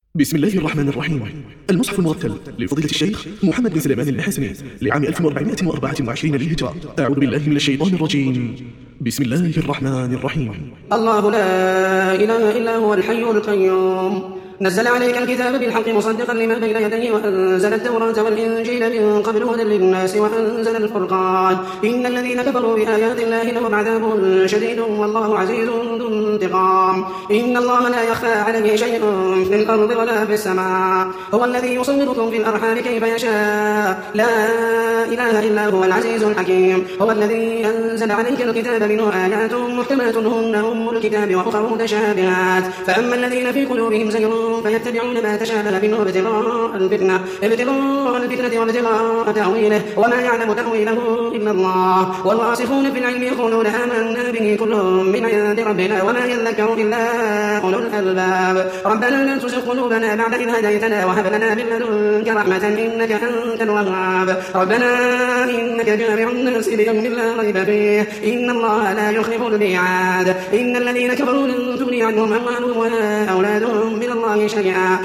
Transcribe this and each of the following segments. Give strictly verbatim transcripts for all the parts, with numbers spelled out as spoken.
بسم الله الرحمن الرحيم. المصحف المرتل لفضيلة الشيخ محمد بن سليمان الحسني لعام ألف وأربعمائة وأربعة وعشرين للهجرة. أعوذ بالله من الشيطان الرجيم. بسم الله الرحمن الرحيم. الله لا إله إلا هو الحي القيوم، نزل عليك الكتاب بالحق مصدقا لما بين يديه، وأنزل التوراة والإنجيل من قبل هدى للناس، وأنزل الفرقان. إن الذين كفروا بآيات الله لهم عذاب شديد والله عزيز ذو انتقام. إن الله لا يخفى عليه شيء في الأرض ولا في السماء، هو الذي يصوركم في الأرحام كيف يشاء، لا إله إلا هو العزيز الحكيم. هو الذي أنزل عليك الكتاب منه آيات محكمات هن أم الكتاب وأخر متشابهات، فأما الذين في قلوبهم زيغ فيتبعون ما تشابه منه ابتغاء الفتنة ابتغاء الفتنة وابتغاء تأويله، وما يعلم تأويله إلا الله. والراسخون في العلم يقولون آمنا به كل من عند ربنا وما يذكر إلا أولو الألباب. ربنا لا تزغ قلوبنا بعد إذ هديتنا وهب لنا من لدنك رحمة إنك أنت الوهاب. ربنا إنك جامع الناس ليوم لا ريب فيه إن الله لا يخلف الميعاد. إن الذين كفروا لن تغني عنهم أموالهم ولا أولادهم من الله شيئا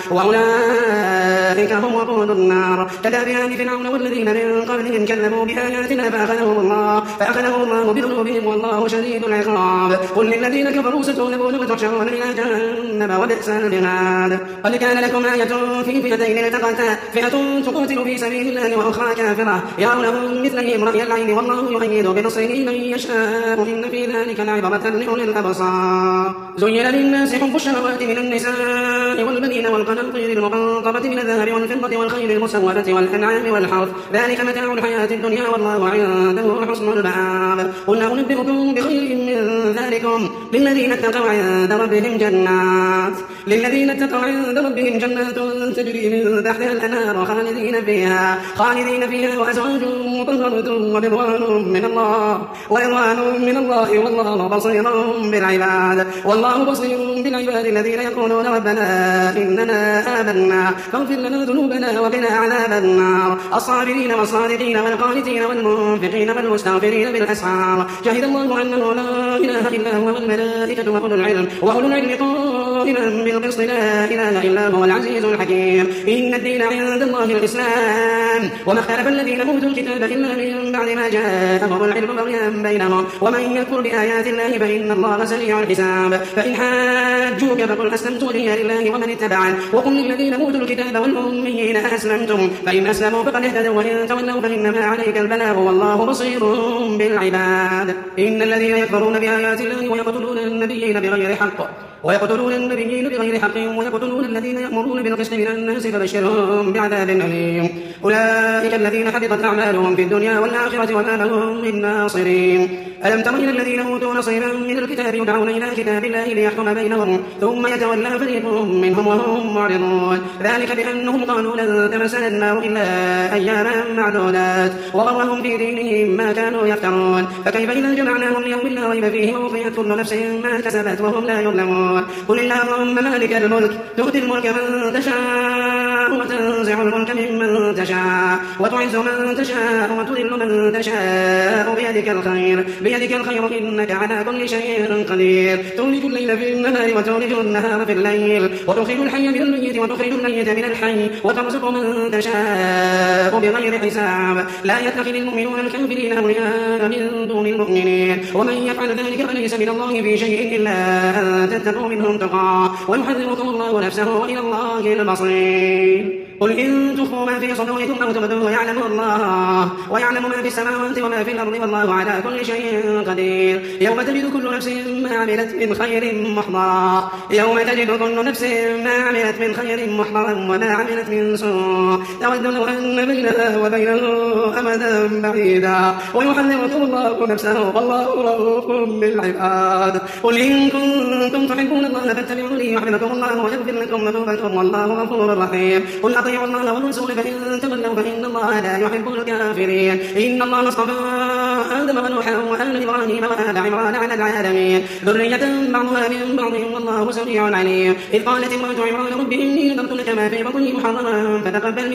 وأولئك هم وقود النار. كداب آل فرعون والذين من قبلهم كذبوا بآياتنا فأخذهم الله فأخذهم الله بذنوبهم والله شديد العقاب. قل للذين كفروا ستغلبون وتحشرون إلى جهنم وبئس المهاد. قد كان لكم آية في فئتين التقتا، فئة تقاتل في سبيل الله وأخرى كافرة يرونهم مثلهم رأي العين والله يؤيد بنصره من يشاء إن في ذلك لعبرة لأولي الأبصار. زين للناس حب الشهوات من النساء والبنين والقناطير المقنطرة من الذهب والفضة والخيل المسومة والأنعام والحرث، ذلك متاع الحياة الدنيا والله عنده حسن المآب. قل أنبئكم بخير من ذلكم للذين اتقوا عند ربهم جنات للذين اتقوا عند ربهم جنات تجري من تحتها الأنهار خالدين فيها خالدين فيها وأزواج مطهرة ورضوان من الله ورضوان من الله والله بصير بالعباد والله بصير بالعباد الذين يقولون ربنا إننا آمنا فاغفر لنا ذنوبنا وقنا عذاب النار. الصابرين والصادقين والقانتين والمنفقين والمستغفرين بالأسحار. شهد الله أنه لا إله إلا هو والملائكة وأولو العلم وأولو العلم قائما بالقسط لا إله إلا هو العزيز الحكيم. إن الدين عند الله الإسلام وما اختلف الذين أوتوا الكتاب إلا من بعد ما جاءهم العلم بغيا بينهم ومن يكفر بآيات الله فإن الله سريع الحساب. فإن حاجوك فقل أسلمت وجهي لله ومن اتبعني وقل للذين أوتوا الكتاب والأميين أسلمتم فإن أسلموا فقد اهتدوا وإن تولوا فإنما عليك البلاغ والله بصير بالعباد. إن الذين يكفرون بآيات الله ويقتلون النبيين بغير حق ويقتلون النبيين بغير حق ويقتلون الذين يأمرون بالقسط من الناس فبشرهم بعذاب أليم. أولئك الذين حبطت أعمالهم في الدنيا والآخرة وما لهم من ناصرين. ألم تر إلى الذين أوتوا نصيبا من الكتاب يدعون إلى كتاب الله ليحكم بينهم ثم يتولى فريق منهم وهم معرضون. ذلك بأنهم قالوا لن تمسنا النار إلا أياما معدودات وغرهم في دينهم ما كانوا يفترون. فكيف إذا جمعناهم ليوم لا ريب فيه ووفيت كل نفس ما كسبت وهم لا يظلمون. قل اللهم مالك الملك تؤتي الملك من تشاء وتنزع الملك ممن تشاء وتعز من تشاء وتذل من تشاء بيدك الخير بيدك الخير إنك على كل شيء قدير. تولج الليل في النهار وتولج النهار في الليل وتخرج الحي من الميت وتخرج الميت من الحي وترزق من تشاء بغير حساب. لا يتخذ المؤمنون الكافرين أولياء من دون المؤمنين ومن يفعل ذلك فليس من الله في شيء إلا أن تتقوا منهم تقى ويحذركم الله نفسه وإلى الله المصير. قل إن تخفوا ما في صدوركم أو تبدوه يعلم الله ويعلم ما في السماوات وما في الأرض والله على كل شيء قدير. يوم تجد كل نفس ما عملت من خير محضرا يوم تجد كل نفس ما عملت من خير محضرا وما عملت من سوء تود لو أن بينها وبينه أمدا بعيدا ويحذركم الله نفسه والله رؤوف بالعباد. قل إن كنتم تحبون الله فاتبعوني يحببكم الله ويغفر لكم ذنوبكم والله غفور رحيم. قل وأطيعوا الله والرسول فإن تولوا فإن الله لا يحب الكافرين. إن الله اصطفى آدم ونوحا وآل إبراهيم وآل عمران على العالمين ذرية بعضها من بعض والله سميع عليم. إذ قالت امرأة عمران رب إني نذرت لك ما في بطني محررا فتقبل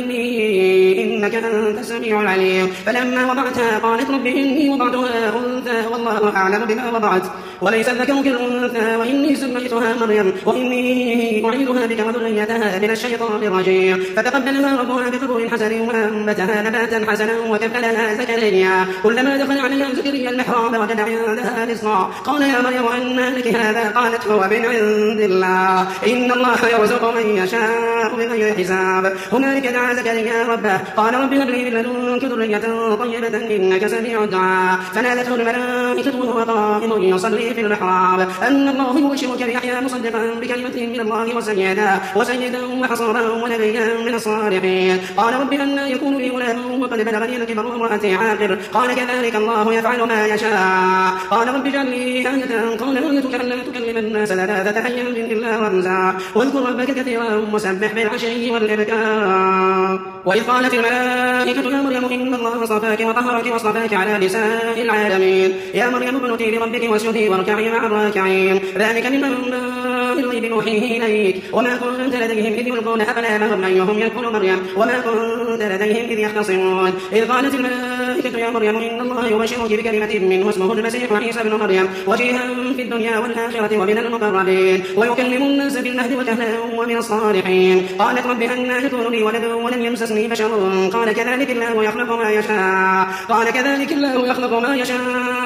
مني إنك أنت السميع العليم. فلما وضعتها قالت رب إني وضعتها أنثى والله أعلم بما وضعت وليس الذكر كالأنثى وإني سميتها مريم وإني أعيذها بك وذريتها من الشيطان الرجيم. فتقبلها ربها بقبول حسن وأنبتها نباتا حسنا وكفلها زكريا. كلما دخل عليها زكريا المحراب وجد عندها رزقا قال يا مريم أنى لك هذا قالت هو من عند الله إن الله يرزق من يشاء بغير حساب. هنالك دعا زكريا ربه قال رب هب لي من لدنك ذرية طيبة إنك سميع الدعاء. فنادته الملائكة وهو قائم يصلي في المحراب أن الله يبشرك بيحيى مصدقا بكلمة من الله وسيدا وسيدا وحصورا ونبيا من الصالحين. قال رب أنى يكون لي غلام وقد بلغني الكبر وامرأتي عاقر قال كذلك الله يفعل ما يشاء. قال رب اجعل لي آية قال آيتك ألا تكلم الناس ثلاثة أيام إلا رمزا واذكر ربك كثيرا وسبح بالعشي والإبكار. وإذ قالت الملائكة يا مريم إن الله اصطفاك وطهرك واصطفاك على نساء العالمين يا مريم اقنتي لربك واسجدي واركعي مع الراكعين ذلك من أنباء الغيب نوحيه إليك وما كنت لديهم إذ يلقون أقلامهم أيهم يكفل مريم وما كنت لديهم إذ يختصمون. إذ قالت الملائكة يا مريم إن الله يبشرك بكلمة منه اسمه المسيح عيسى بن مريم وجيها في الدنيا والآخرة ومن المقربين ويكلم الناس في المهد وكهلا ومن الصالحين. قالت رب أنى يكون لي ولد ولم يمسسني بشر قال كذلك الله يخلق ما يشاء قال كذلك الله يخلق ما يشاء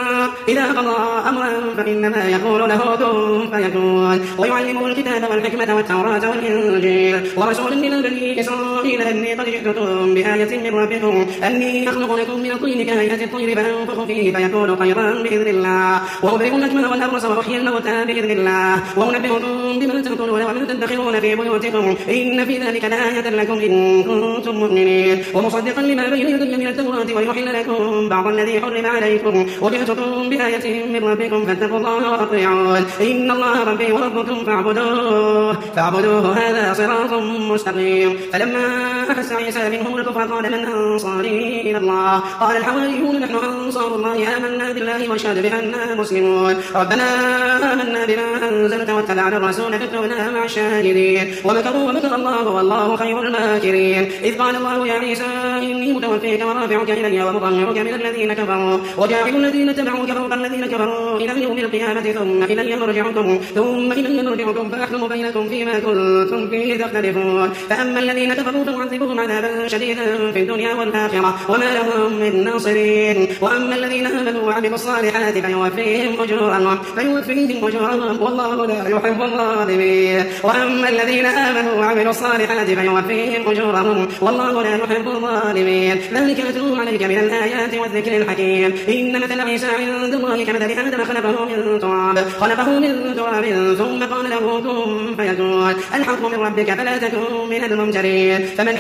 إذا قضى أمرا فإنما يقول له كن فيكون. ويعلمه الكتاب والحكمة والتوراة والإنجيل ورسولا إلى بني إسرائيل أني قد جئتكم بآية من ربكم أني أخلق لكم من الطين كهيئة الطير فأنفخ فيه فيكون طيرا بإذن الله وأبرئ الأكمه والأبرص وأحيي الموتى بإذن الله وأنبئكم بما تأكلون وما تدخرون في بيوتكم إن في ذلك لآية لكم إن كنتم مؤمنين ومصدقا لما بين يدي من التوراة ويحل لكم بعض الذي حرم عليكم وجئتكم بآية من ربكم فاتقوا الله وأطيعون إن الله ربي وربكم فاعبدوه فاعبدوه هذا صراط مستقيم. فلما أحس عيسى منهم الكفر قال من أنصاري إلى الله قال الحواريون نحن أنصار الله آمنا بالله واشهد بأننا مسلمون. ربنا آمنا بما أنزلت واتبعنا الرسول فاكتبنا مع الشاهدين ومكروا ومكر الله والله خير الماكرين. إذ قال الله يا عيسى إني متوفيك ورافعك إلي ومطهرك من الذين كفروا وجاعل الذين تبعوك فوق الذين كفروا إلى يوم القيامة ثم إلي مرجعكم ثم إلي مرجعكم فأحكم بينكم فيما كنتم فيه تختلفون. فأما الذين كفروا فأعذبهم عذابا شديدا في الدنيا والآخرة وما لهم من ناصرين وأما الذين آمنوا وعملوا الصالحات فيوفيهم أجورهم فيوفيهم أجورهم والله لا يحب الظالمين. وأما الذين آمنوا وعملوا الصالحات فيوفيهم أجورهم والله لا يحب الظالمين. ذلك نتلو عليك من الآيات والذكر الحكيم. إن مثل عيسى عند الله كمثل آدم خلقه من تراب خلقه من تراب ثم قال له كن فيكون الحق من ربك فلا تكن من الممترين. فمن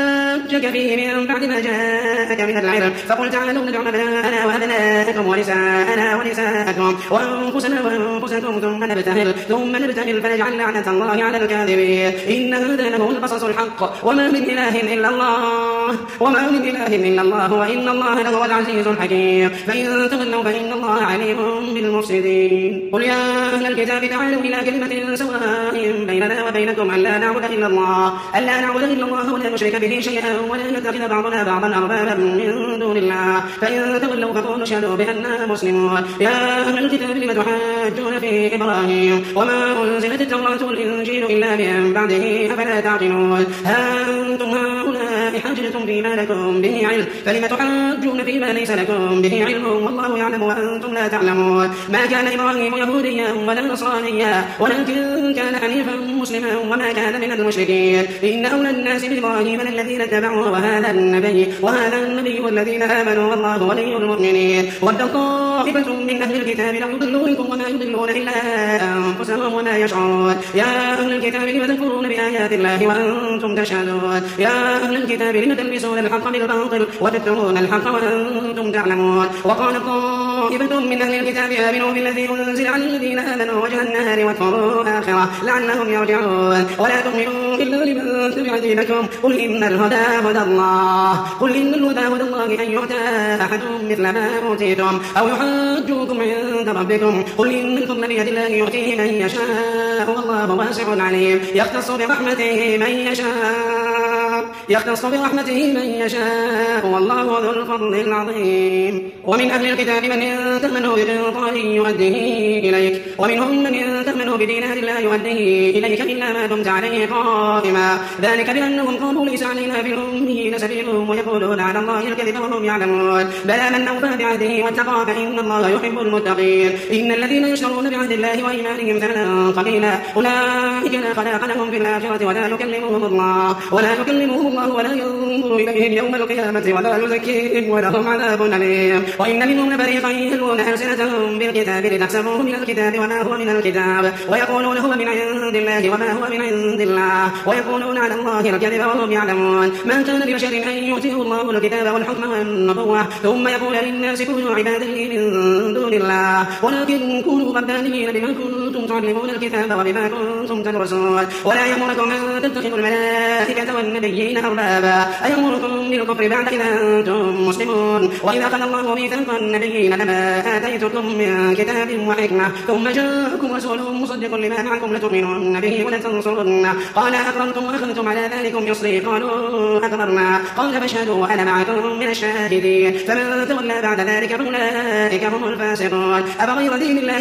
حاجك فيه من بعد ما جاءك من العلم فقل تعالوا ندع أبناءنا وأبناءكم ونساءنا ونساءكم وأنفسنا وأنفسكم ثم نبتهل ثم نبتهل فنجعل لعنة الله على الكاذبين. إن هذا له القصص الحق وما من إله إلا الله وما من إله إلا الله وإن الله لهو العزيز الحكيم. فإن تولوا فإن الله عليم بالمفسدين. قل يا أهل الكتاب تعالوا إلى كلمة سواء بيننا وبينكم ألا نعبد إلا الله ألا نعبد إلا الله ولا نشرك به شيئا ولا نتخذ بعضنا بعضا أربابا من دون الله فإن تولوا فقولوا اشهدوا بأننا مسلمون. يا أهل الكتاب لم تحاجون في إبراهيم وما أنزلت التوراة والإنجيل إلا من بعده أفلا تعقلون. ها أنتم هؤلاء حاجتم فيما لكم به علم فلم تحاجون فيما ليس لكم به علم والله يعلم وأنتم لا تعلمون. ما كان إبراهيم يهوديا ولا نصرانيا ولكن كان حنيفا مسلما وما كان من المشركين. إن أولى الناس بإبراهيم الذين اتبعوه وهذا النبي وهذا النبي والذين آمنوا والله ولي المؤمنين. ود طائفة من أهل الكتاب لو يضلونكم وما يضلون إلا أنفسهم وما يشعرون. يا أهل الكتاب لم تكفرون بآيات الله وأنتم تشهدون. يا أهل الكتاب لم تلبسون الحق بالباطل وتكتمون الحق وأنتم تعلمون. وقال طائفة من أهل الكتاب آمنوا بالذي أنزل على الذين آمنوا وجه النهار واكفروا آخرة لعلهم يرجعون. ولا تؤمنوا إلا لمن وأتبع دينكم قل إن الهدى هدى الله قل إن الهدى هدى الله أن يؤتى أحد مثل ما أوتيتم أو يحاجوكم عند ربكم قل إن الفضل بيد الله يؤتيه من يشاء والله واسع عليم يختص برحمته من يشاء يختص برحمته من يشاء والله ذو الفضل العظيم ومن أهل الكتاب من إن تأمنه بقنطار يؤديه إليك ومنهم من إن تأمنه بدينار لا يؤديه إليك إلا ما دمت عليه قائما ذلك بأنهم قالوا ليس علينا في الأميين سبيل ويقولون على الله الكذب وهم يعلمون بلى من أوفى بعهده واتقى فإن الله يحب المتقين إن الذين يشترون بعهد الله وإيمانهم ثمنا قليلا أولئك لا خلاق لهم في الآخرة ولا يكلمهم الله ولا يكلمهم الله ولا ينظر إليهم يوم القيامة ولا يزكيهم ولهم عذاب أليم وإن منهم لفريقا يلوون ألسنتهم بالكتاب لتحسبوه من الكتاب وما هو من الكتاب ويقولون هو من عند الله وما هو من عند الله ويقولون على الله الكذب وهم يعلمون ما كان لبشر أن يؤتيه الله الكتاب والحكم والنبوة ثم يقول للناس كونوا عبادا لي من دون الله ولكن كونوا ربانيين بما كنتم تعلمون الكتاب وبما كنتم تدرسون ولا يأمركم أن تتخذوا الملائكة والنبيين أربابا أيأمركم بالكفر بعد إذا أنتم مسلمون وإذا أخذ الله ميثاق النبيين لما آتيتكم من كتاب وحكمة ثم جاءكم رسول مصدق لما معكم لتؤمنون به ولتنصرنه قال أقررتم وأخذتم على ذلكم يصري قالوا أقررنا قال فاشهدوا وأنا معكم من الشاهدين فمن تولى بعد ذلك فأولئك هم الفاسقون أفغير دين الله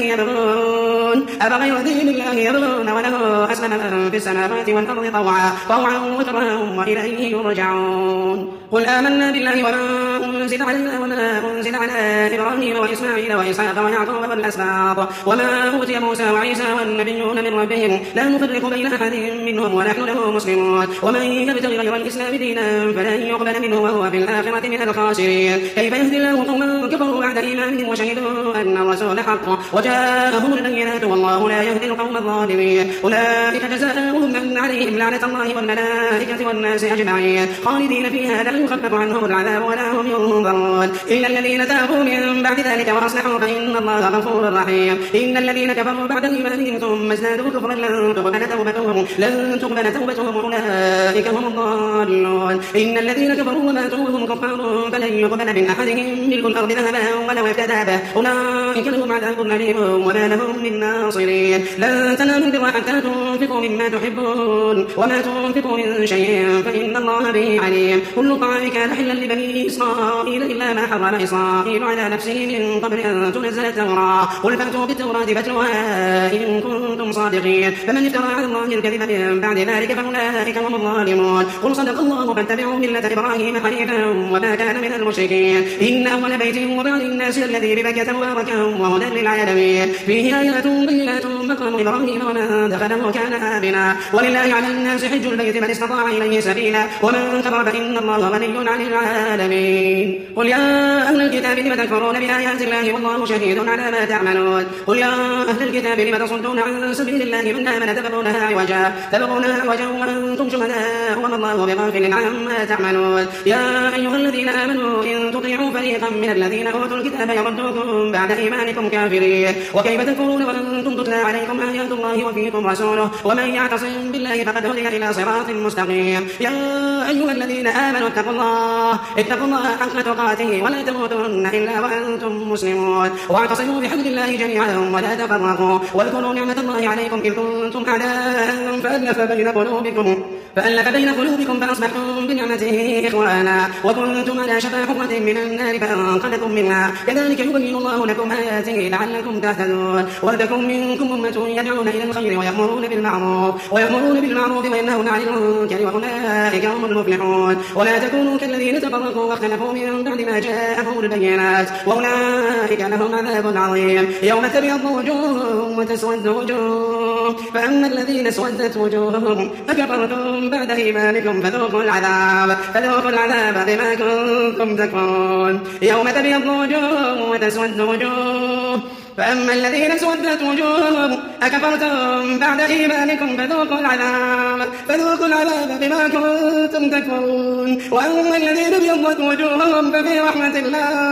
يبغون أفغير دين الله يبغون وله أسلم من في السماوات والأرض طوعا طوعا وكرها وإليه يرجعون قل آمنا بالله وما أنزل علينا وما أنزل على إبراهيم وإسماعيل وإسحاق ويعقوب والأسباط وما أوتي موسى وعيسى والنبيون من ربهم لا نفرق بين أحد منهم ونحن له مسلمون ومن يبتغي غير الإسلام دينا فلن يقبل منه وهو في الآخرة من الخاسرين كيف يهدي الله قوما كفروا بعد إيمانهم وشهدوا أن الرسول حق وجاءهم البينات والله لا يهدي القوم الظالمين أولئك جزاؤهم أن عليهم لعنة الله والملائكة والناس أجمعين خالدين فيها لا يخفف عنهم العذاب ولا هم ينظرون إلا الذين تابوا من بعد ذلك وأصلحوا فإن الله غفور رحيم إن الذين كفروا بعد إيمانهم ثم ازدادوا كفرا لن تقبل توبتهم لن تقبل توبتهم أولئك هم الضالون إن الذين كفروا وماتوا وهم كفار فلن يقبل من أحدهم ملك الأرض ذهبا ولو افتدى به أولئك لهم عذاب أليم وما لهم من ناصرين لن تنالوا البر حتى تنفقوا مما تحبون وما تنفقوا من شيء فإن الله به عليم كل طعام كان حلا لبني إسرائيل إلا ما حرم إسرائيل على نفسه من قبل أن تنزل التوراة قل فأتوا بالتوراة فاتلوها إن كنتم صادقين فمن افترى على الله الكذب من بعد ذلك فأولئك هم الظالمون قل صدق الله فاتبعوا ملة إبراهيم حنيفا وما كان من المشركين إن أول بيت وضع للناس الذي ببكة مباركا وهدى للعالمين فيه آيات بينات مقام إبراهيم ومن دخله كان آمنا ولله على الناس حج البيت من استطاع إليه سبيلا ومن كفر فإن الله غني عن العالمين قل يا أهل الكتاب لم تكفرون بآيات الله والله شهيد على ما تعملون قل يا أهل الكتاب لم تصدون عن سبيل الله من آمن تبغونها عوجا تبغونها عوجا وأنتم شهداء وما الله بغافل عما تعملون يا أيها الذين آمنوا إن تطيعوا فريقا من الذين أوتوا الكتاب يردوكم بعد إيمانكم كافرين وكيف تكفرون وأنتم تتلى عليكم آيات الله وفيكم رسوله ومن يعتصم بالله فقد هدي إلى صراط مستقيم يا أيها الذين آمنوا اتقوا الله اتقوا الله حق تقاته ولا تموتن إلا وأنتم مسلمون واعتصموا بحبل الله جميعا ولا تفرقوا واذكروا نعمة الله عليكم إذ كنتم أعداء فألف بين قلوبكم فألف بين قلوبكم فأصبحتم بنعمته إخوانا وكنتم على شفا حفرة من النار فأنقذكم منها كذلك يبين الله لكم آياته لعلكم تهتدون ولتكن منكم أمة يدعون إلى الخير ويأمرون بالمعروف ويأمرون بالمعروف وينهون عن المنكر وأولئك هم المفلحون ولا تكونوا كالذين تفرقوا واختلفوا من بعد ما جاءهم البينات وأولئك لهم عذاب عظيم يوم تبيض وجوه وتسود وجوه فأما الذين اسودت وجوههم فكفرتم بعد إيمانكم فذوقوا العذاب فذوقوا العذاب بما كنتم تكفرون يوم تبيض وجوه وتسود وجوه فأما الذين اسودت وجوههم أكفرتم بعد إيمانكم فذوقوا العذاب فذوقوا العذاب بما كنتم تكفرون وأما الذين ابيضت وجوههم ففي رحمة الله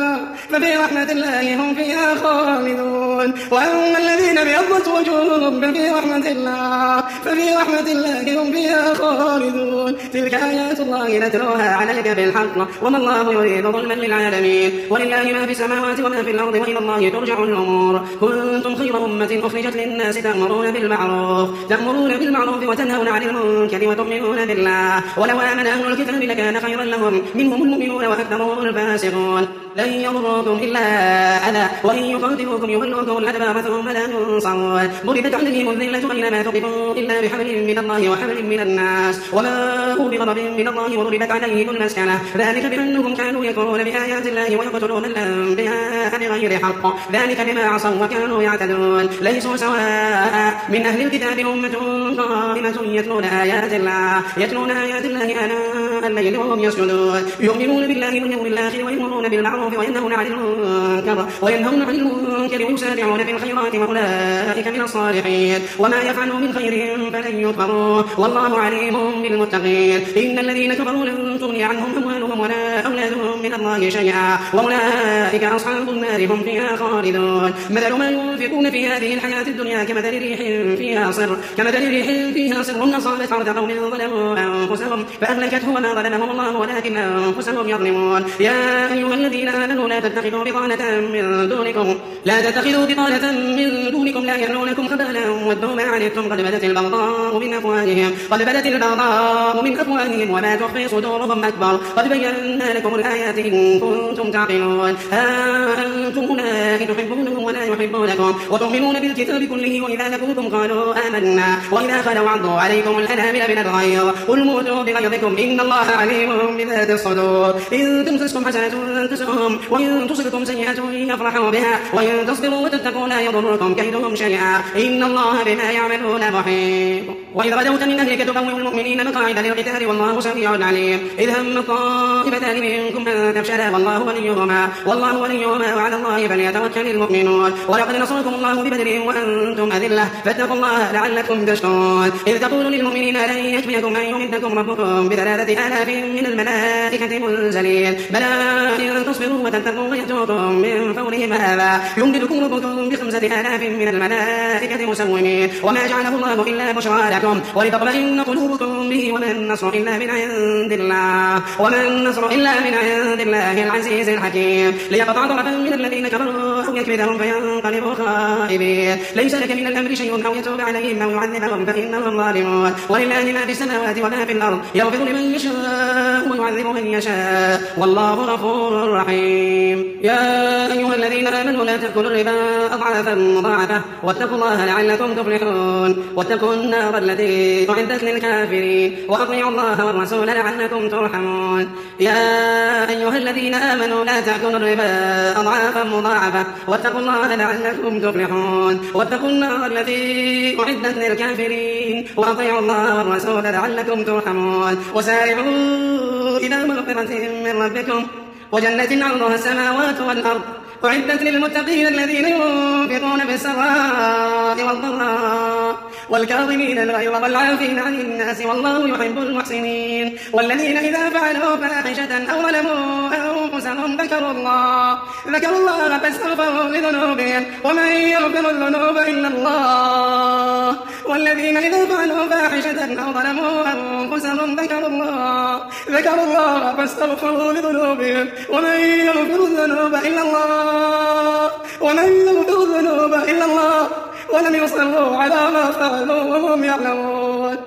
ففي رحمة الله هم فيها خالدون وأما الذين ابيضت وجوههم ففي رحمة الله ففي رحمة الله هم فيها خالدون تلك آيات الله نتلوها عليك بالحق وما الله يريد ظلما للعالمين ولله ما في السماوات وما في الأرض وإلى الله ترجع الأمور كنتم خير أمة أخرجت للناس تأمرون بالمعروف تأمرون بالمعروف وتنهون عن المنكر وتؤمنون بالله ولو آمن أهل الكتاب لكان خيرا لهم منهم المؤمنون وأكثرهم الفاسقون لن يضروكم إلا أذى وإن يقاتلوكم يولوكم الأدبار ثم لا ينصرون ضربت عليهم الذلة أينما ثقفوا إلا بحبل من الله وحبل من الناس وباءوا بغضب من الله وضربت عليهم المسكنة ذلك بأنهم كانوا يكفرون بآيات الله ويقتلون الأنبياء بغير حق ذلك بما عصوا وكانوا يعتدون ليسوا سواء من أهل الكتاب أمة قائمة يتلون آيات الله يتلون آيات الله آناء الليل وهم يسجدون يؤمنون بالله واليوم الآخر ويأمرون بالمعروف وينهون عن المنكر وينهون عن المنكر ويسارعون في الخيرات وأولئك من الصالحين وما يفعلوا من خير فلن يكفروه والله عليم بالمتقين إن الذين كفروا لن تغني عنهم أموالهم ولا أولادهم من الله شيئا وأولئك أصحاب النار هم فيها خالدون مثل ما ينفقون في هذه الحياة الدنيا كمثل ريح فيها صر كمثل ريح فيها صر أصابت حرث قوم ظلموا أنفسهم فأهلكته وما ظلمهم الله ولكن أنفسهم يظلمون يا أيها الذين آمنوا لا تتخذوا بطانة من دونكم لا تتخذوا بطانة من دونكم لا يألونكم خبالا ودوا ما عنتم قد بدت البغضاء من أفواههم قد بدت البغضاء من أفواههم وما تخفي صدورهم أكبر قد بينا لكم الآيات إن كنتم تعقلون ها أنتم أولئك تحبونهم ولا يحبونكم وتؤمنون بالكتاب كله وإذا لقوكم قالوا آمنا وإذا خلوا عضوا عليكم الأنامل من الغيظ قل موتوا بغيظكم إن الله عليم بذات الصدور إن تمسسكم حسنة تسؤهم وإن تصبكم سيئة يفرحوا بها وإن تصبروا وتتقوا لا يضركم كيدهم شيئا إن الله بما يعملون محيط وإذ غدوت من أهلك تبوئ المؤمنين مقاعد للقتال والله سميع عليم إذ هم طائفتان منكم أن تفشلا والله وليهما والله وليهما وعلى الله فليتوكل المؤمنون ولقد نصركم الله ببدر وأنتم أذلة فاتقوا الله لعلكم تشكرون إذ تقول للمؤمنين لن يكفيكم أن يمدكم ربكم بثلاثة آلاف من الملائكة منزلين بلى إن تصبروا وتتقوا ويأتوكم من فورهم هذا يمددكم ربكم بخمسة آلاف من الملائكة مسومين وما جعله الله إلا بشرى لكم ولتطمئن قلوبكم به وما النصر إلا من عند الله وما النصر إلا من عند الله العزيز الحكيم ليقطع طرفا من الذين كفروا أو يكبدهم فينقلبوا خائبين ليس لك من الأمر شيء أو يتوب عليهم أو يعذبهم فإنهم ظالمون ولله ما في السماوات وما في الأرض يغفر لمن يشاء ويعذب من يشاء والله غفور رحيم يا أيها الذين آمنوا لا تأكلوا الربا أضعافا مضاعفة واتقوا الله لعلكم تفلحون واتقوا النار التي أعدت للكافرين وأطيعوا الله والرسول لعلكم ترحمون يا أيها الذين آمنوا لا تأكلوا الربا أضعافا مضاعفة واتقوا الله لعلكم تفلحون واتقوا النار التي أعدت للكافرين وأطيعوا الله والرسول لعلكم ترحمون وسارعوا إلى مغفرة من ربكم وجنة عرضها السماوات والأرض أعدت للمتقين الذين ينفقون بالسراء والضراء والكاظمين الغيظ والعافين عن الناس والله يحب المحسنين والذين إذا فعلوا فاحشة أو ظلموا أنفسهم ذكروا الله ذكروا الله فاستغفروا لذنوبهم ومن يغفر الذنوب إلا الله والذين إذا فعلوا فاحشة أو ظلموا أنفسهم ذكروا الله ذكروا الله فاستغفروا لذنوبهم ومن يغفر الذنوب إلا الله ومن يغفر الذنوب إلا الله ولم يصروا على ما فعلوا وهم يعلمون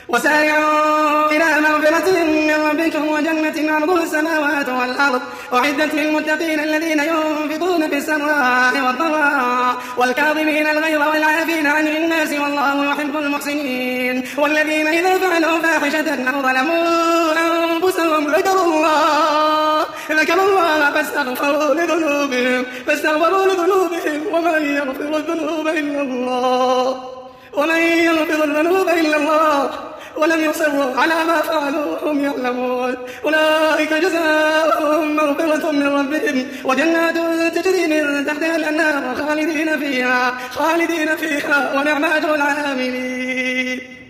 وسارعوا إلى مغفرة من ربكم وجنة عرضها السماوات والأرض أعدت للمتقين الذين ينفقون في السراء والضراء والكاظمين الغيظ والعافين عن الناس والله يحب المحسنين والذين إذا فعلوا فاحشة أو ظلموا أنفسهم ذكروا الله ذكروا الله فاستغفروا لذنوبهم فاستغفروا لذنوبهم ومن يغفر الذنوب إلا الله ومن يغفر الذنوب إلا الله ولم يصروا على ما فعلوا وهم يعلمون أولئك جزاؤهم مغفرة من ربهم وجنات تجري من تحتها الأنهار خالدين فيها خالدين فيها ونعم أجر العاملين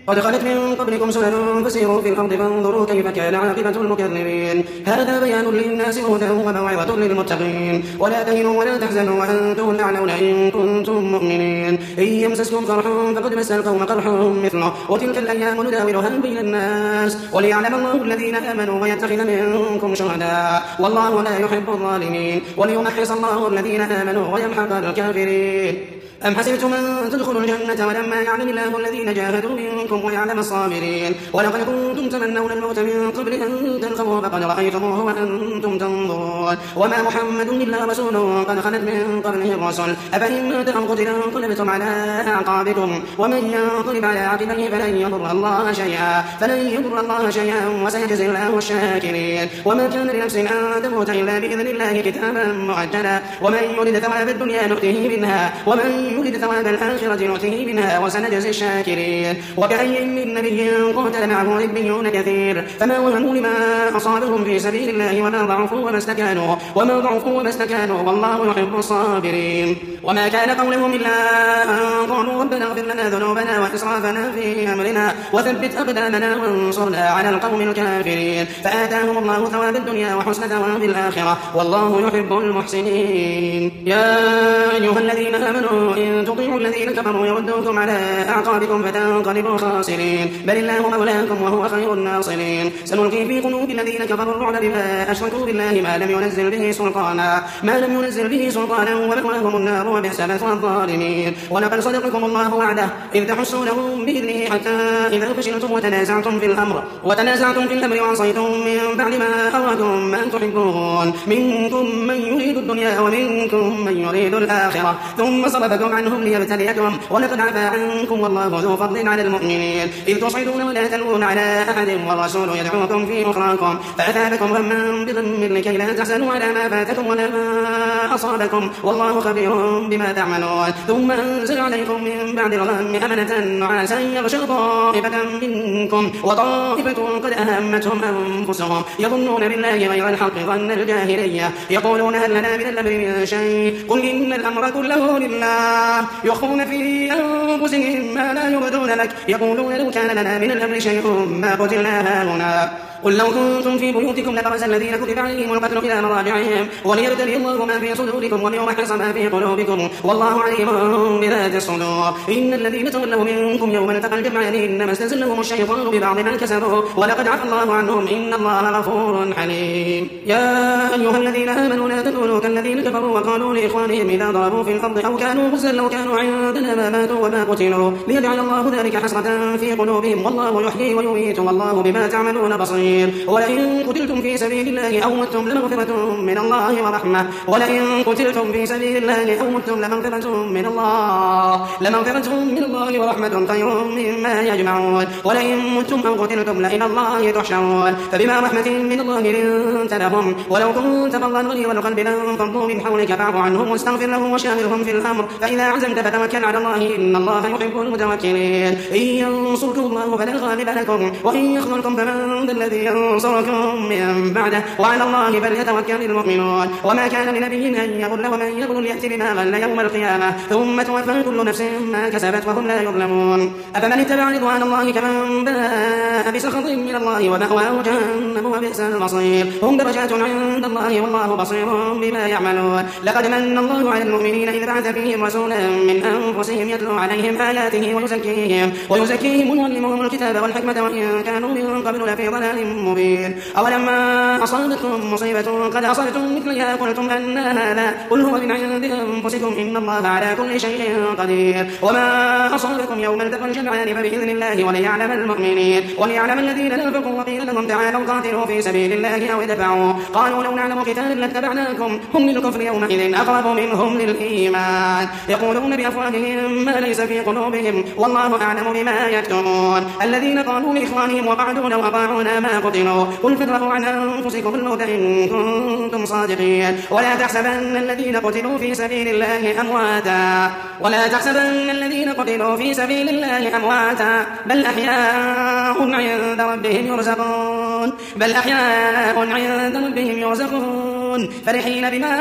قد خلت من قبلكم سنن فسيروا في الأرض فانظروا كيف كان عاقبة المكذبين. هذا بيان للناس وهدى وموعظة للمتقين. ولا تهنوا ولا تحزنوا وأنتم الأعلون إن كنتم مؤمنين. إن يمسسكم قرح فقد مس القوم قرح مثله وتلك الأيام نداولها بين الناس وليعلم الله الذين آمنوا ويتخذ منكم شهداء والله لا يحب الظالمين وليمحص الله الذين آمنوا ويمحق الكافرين. أم حسبتم أن تدخلوا الجنة ولما يعلم الله الذين جاهدوا منكم ويعلم الصابرين. ولقد كنتم تمنون الموت من قبل أن تلقوه فقد رأيتموه وأنتم تنظرون. وما محمد إلا رسول قد خلت من قبله الرسل أفإن مات أو قتل انقلبتم على أعقابكم ومن ينقلب على عقبيه فلن يضر الله شيئا فلن يضر الله شيئا وسيجزي الله الشاكرين. وما كان لنفس أن تموت إلا بإذن الله كتابا مؤجلا ومن يرد ثواب الدنيا نؤته منها ومن يريد ثواب الآخرة نؤته منها وسنجزي الشاكرين. وكأي من نبي قاتل معه ربيون كثير فما وهنوا لما أصابهم في سبيل الله وما ضعفوا وما استكانوا وما ضعفوا وما استكانوا والله يحب الصابرين. وما كان قولهم إلا أن قالوا ربنا اغفر لنا ذنوبنا وإسرافنا في أمرنا وثبت أقدامنا وانصرنا على القوم الكافرين. فآتاهم الله ثواب الدنيا وحسن ثواب الآخرة والله يحب المحسنين. يا أيها الذين آمنوا إن تطيعوا الذين كفروا يردوكم على أعقابكم فتنقلبوا خاسرين بل الله مولاكم وهو خير الناصرين. سنلقي في قلوب الذين كفروا الرعب بما أشركوا بالله ما لم ينزل به سلطانا ما لم ينزل به سلطانا ومأواهم النار وبئس مثوى الظالمين. ولقد صدقكم الله وعده إذ تحسونهم بإذنه حتى إذا فشلتم وتنازعتم في الأمر وتنازعتم في الأمر وعصيتم من بعد ما أراكم ما تحبون منكم من يريد الدنيا ومنكم من يريد الآخرة ثم صرفكم عنهم ليبتليكم ولقد عفا عنكم والله ذو فضل على المؤمنين. إذ تصعدون ولا تلوون على أحد والرسول يدعوكم في أخراكم فأثابكم غما بغم لكي لا تحزنوا على ما فاتكم ولا ما أصابكم والله خبير بما تعملون. ثم أنزل عليكم من بعد الغم أمنة نعاسا يغشى طائفة منكم وطائفة قد أهمتهم أنفسهم يظنون بالله غير الحق ظن الجاهلية يقولون هل لنا من الأمر من شيء قل إن الأمر كله لله يخفون في أنفسهم ما لا يبدون لك يقولون لو كان لنا من الأمر شيء ما قتلنا هاهنا قل لو كنتم في بيوتكم لبرز الذين كتب عليهم القتل إلى مضاجعهم وليبتلي الله ما في صدوركم وليمحص ما في قلوبكم والله عليم بذات الصدور. إن الذين تولوا منكم يوم التقى الجمعان إنما استزلهم الشيطان ببعض ما كسبوا ولقد عفا الله عنهم إن الله غفور حليم. يا أيها الذين آمنوا لا تكونوا كالذين كفروا وقالوا لإخوانهم إذا ضربوا في الأرض أو كانوا غزا لو كانوا عندنا ما ماتوا وما قتلوا ليجعل الله ذلك حسرة في قلوبهم والله يحيي ويميت والله بما تعملون بصير. ولئن قتلتم في سبيل الله أو متم لمغفرة من الله ورحمة ولئن قتلتم في سبيل الله أو متم لمغفرة من الله لمغفرة من الله ورحمة خير مما يجمعون. ولئن متم أو قتلتم لإلى الله تحشرون. فبما رحمة من الله لنت لهم ولو كنت فظا غليظ القلب لانفضوا من حولك فاعف عنهم واستغفر لهم وشاورهم في الأمر فإذا عزمت فتوكل على الله إن الله يحب المتوكلين. إن ينصركم الله فلا غالب لكم وإن يخذلكم فمن ذا الذي ينصركم من بعده وعلى الله فليتوكل المؤمنون. وما كان لنبي أن يغل ومن يغل يأتي بما غل يوم القيامة ثم توفى كل نفس ما كسبت وهم لا يظلمون. أفمن اتبع رضوان الله كمن باء بسخط من الله ومأواه جهنم وبئس المصير. هم درجات عند الله والله بصير بما يعملون. لقد من الله على المؤمنين إذ بعث فيهم رسولا من أنفسهم يتلو عليهم آياته ويزكيهم ويزكيهم ويعلمهم الكتاب والحكمة وإن كانوا من قبل لفي ضلال مبين. أولما أصابتكم مصيبة قد أصبتم مثلها قلتم أن هذا قل هو من عند أنفسكم إن الله على كل شيء قدير. وما أصابكم يوم التقى الجمعان فبإذن الله وليعلم المؤمنين وليعلم الذين نافقوا وقيل لهم تعالوا قاتلوا في سبيل الله أو ادفعوا قالوا لو نعلم قتالا لاتبعناكم هم للكفر يومئذ أقرب منهم للإيمان يقولون بأفواههم ما ليس في قلوبهم والله أعلم بما يكتمون. الذين قالوا لإخوانهم وقعدوا لو أطاعونا ما قتلوا قل فادرءوا عن أنفسكم الموت إن كنتم صادقين ولا تحسبن الذين قتلوا في سبيل الله أمواتا ولا تحسبن الذين قتلوا في سبيل الله أمواتا بل أحياء عند ربهم يرزقون بل أحياء عند ربهم يرزقون فرحين بما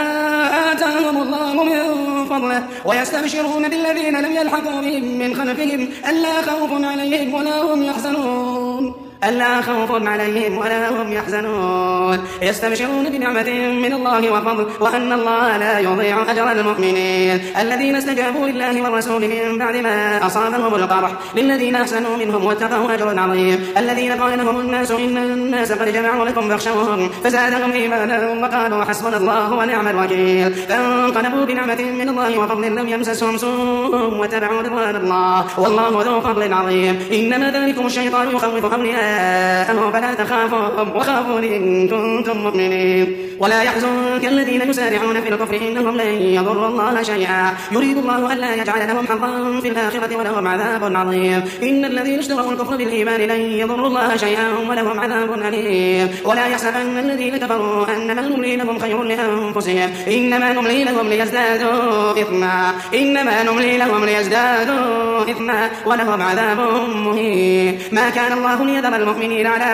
آتاهم الله من فضله ويستبشرون بالذين لم يلحقوا بهم من خلفهم ألا خوف عليهم ولا هم يحزنون ألا خوف عليهم ولا هم يحزنون يستبشرون بنعمة من الله وفضل وأن الله لا يضيع أجر المؤمنين الذين استجابوا لله والرسول من بعد ما أصابهم القرح للذين أحسنوا منهم واتقوا أجر عظيم الذين قال لهم الناس إن الناس قد جمعوا لكم فاخشوهم فزادهم إيمانا وقالوا حسبنا الله ونعم الوكيل فانقلبوا بنعمة من الله وفضل لم يمسسهم سوء واتبعوا رضوان الله والله ذو فضل عظيم إنما ذلكم الشيطان يخوف أولياءه فلا تخافوا وخافون إن كنتم مؤمنين ولا يحزنك الذين يسارعون في الكفر إنهم لن يضروا الله شيئا يريد الله ألا يجعل لهم حظا في الآخرة ولهم عذاب عظيم إن الذين اشتروا الكفر بالإيمان لن يضروا الله شيئا ولهم عذاب أليم ولا يحسبن الذين كفروا أنما نملي لهم خير لأنفسهم إنما نملي لهم ليزدادوا إثما إنما نملي لهم ليزدادوا إثما ولهم عذاب مهين ما كان الله ليذر المؤمنين على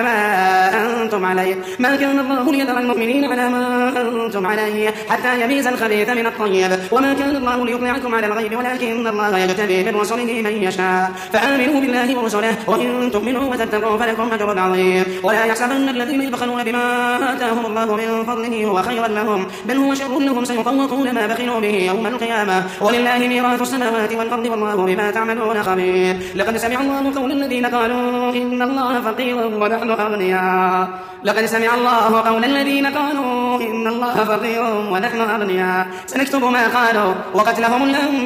ما أنتم عليه ما كان الله ليذر المؤمنين على ما أنتم عليه حتى يميز الخبيث من الطيب وما كان الله ليطلعكم على الغيب ولكن الله يجتبي من رسله من يشاء فآمنوا بالله ورسله وإن تؤمنوا وتتقوا فلكم أجر عظيم ولا يحسبن الذين يبخلون بما آتاهم الله من فضله هو خيرا لهم بل هو شر لهم سيطوقون ما بخلوا به يوم القيامة ولله ميراث السماوات والأرض والله بما تعملون خبير لقد سمع الله قول الذين قالوا إن الله فقير ونحن أغنياء لقد سمع الله قول الذين قالوا إن الله فقير ونحن أغنياء سنكتب ما قالوا وقتلهم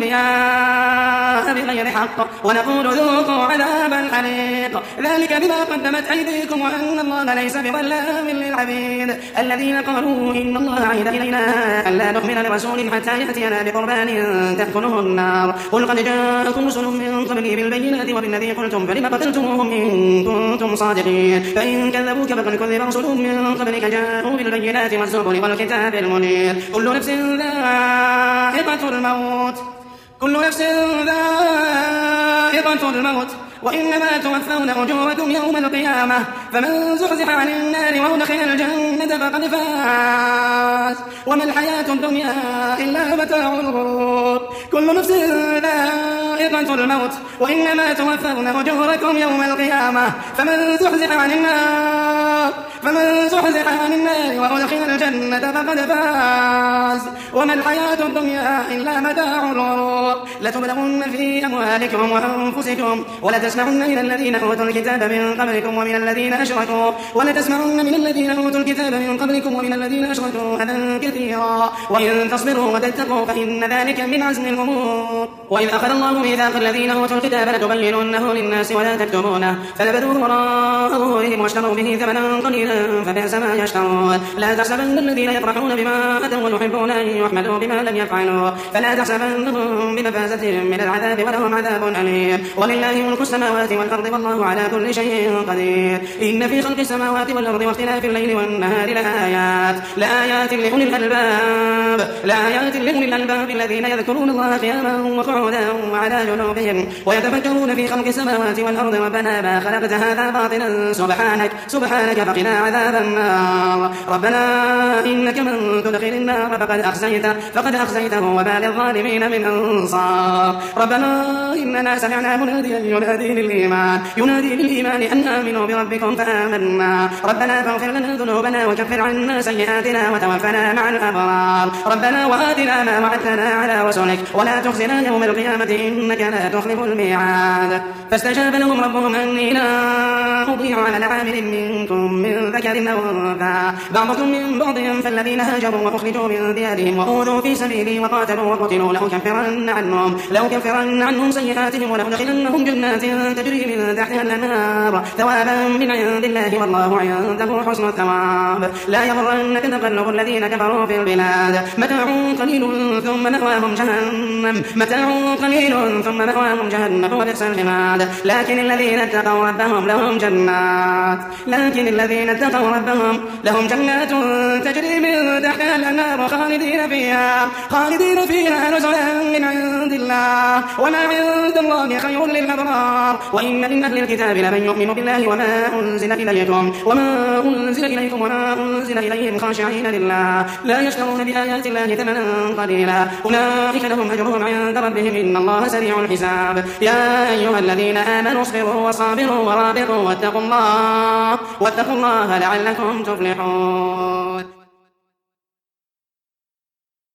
الأنبياء بغير حق ونقول ذوقوا عذاب الحريق ذلك بما قدمت أيديكم وأن الله ليس بظلام للعبيد الذين قالوا إن الله عهد إلينا ألا نؤمن لرسول حتى يأتينا بقربان تأكله النار قل قد جاءكم رسل من قبلي بالبينات وبالذي قلتم فلم قتلتموهم إن كنتم صادقين فإن كذبوك فقد كذب رسل من قبلك جاءوا بالبينات والزبر والكتاب المنير كل نفس ذائقة الموت كل نفس ذائقة الموت وإنما توفون أجوركم يوم القيامة فمن زحزح عن النار وأدخل الجنة فقد فاز وما الحياة الدنيا إلا متاع الغرور كل نفس ذائقة الموت وإنما توفون أجوركم يوم القيامة فمن زحزح عن النار فمن زحزح عن النار وأدخل الجنة فقد فاز وما الحياة الدنيا إلا متاع الغرور لتبلغن في أموالكم وأنفسكم ولتسمعن من الذين أوتوا الكتاب من قبلكم ومن الذين أشركوا ولتسمعن من الذين أوتوا الكتاب من قبلكم ومن الذين أشركوا أذى كثيرا وإن تصبروا وتتقوا فإن ذلك من عزم الأمور وإذ أخذ الله ميثاق الذين أوتوا الكتاب لتبيننه للناس ولا تكتمونه فنبذوه وراء ظهورهم واشتروا به ثمنا قليلا فبئس ما يشترون لا تحسبن الذين يفرحون بما أتوا ويحبون أن يحمدوا بما لم يفعلوا فلا تحسبنهم بمفازة من العذاب ولهم عذاب أليم ولله ملك السماوات والأرض والله على كل شيء قدير إن في خلق السماوات والأرض واختلاف الليل والنهار لآيات لآيات لأولي الألباب لآيات لأولي الألباب الذين يذكرون الله قياما وقعودا وعلى جنوبهم ويتفكرون في خلق السماوات والأرض ربنا ما خلقت هذا باطلا سبحانك سبحانك فقنا عذاب النار ربنا إنك من تدخل النار فقد أخزيته فقد أخزيته وما للظالمين من أنصار ربنا إننا سمعنا مناديا ينادي للإيمان ينادي للإيمان أن آمنوا بربكم فآمنا ربنا فاغفر لنا ذنوبنا وكفر عنا سيئاتنا وتوفنا مع الأبرار ربنا وآتنا ما وعدتنا على رسلك ولا تخزنا يوم القيامة إنك لا تخلف الميعاد فاستجاب لهم ربهم أني لا أضيع عمل عامل منكم من ذكر أو أنثى بعضكم من بعض فالذين هاجروا وأخرجوا من ديارهم وأوذوا في سبيلي وقاتلوا وقتلوا لأكفرن عنهم لأكفرن عنهم سيئاتهم ولأدخلنهم جنات تجري من تحتها الأنهار ثوابا من عند الله والله عنده حسن الثواب لا يغرنك تقلب الذين كفروا في البلاد متاع قليل ثم مأواهم جهنم متاع قليل ثم مأواهم جهنم وبئس المهاد العباد لكن الذين اتقوا ربهم لهم جنات لكن الذين اتقوا ربهم لهم جنات تجري من تحتها الأنهار خالدين فيها خالدين فيها نزلا من عند الله وما عند الله خير للأبرار وإن من أهل الكتاب لمن يؤمن بالله وما أنزل إليكم وما أنزل إليكم وما أنزل إليهم خاشعين لله لا يشترون بآيات الله ثمنا قليلا أولئك لهم أجرهم عند ربهم إن الله سريع الحساب يا أيها الذين آمنوا اصبروا وصابروا ورابطوا واتقوا الله واتقوا الله لعلكم تفلحون.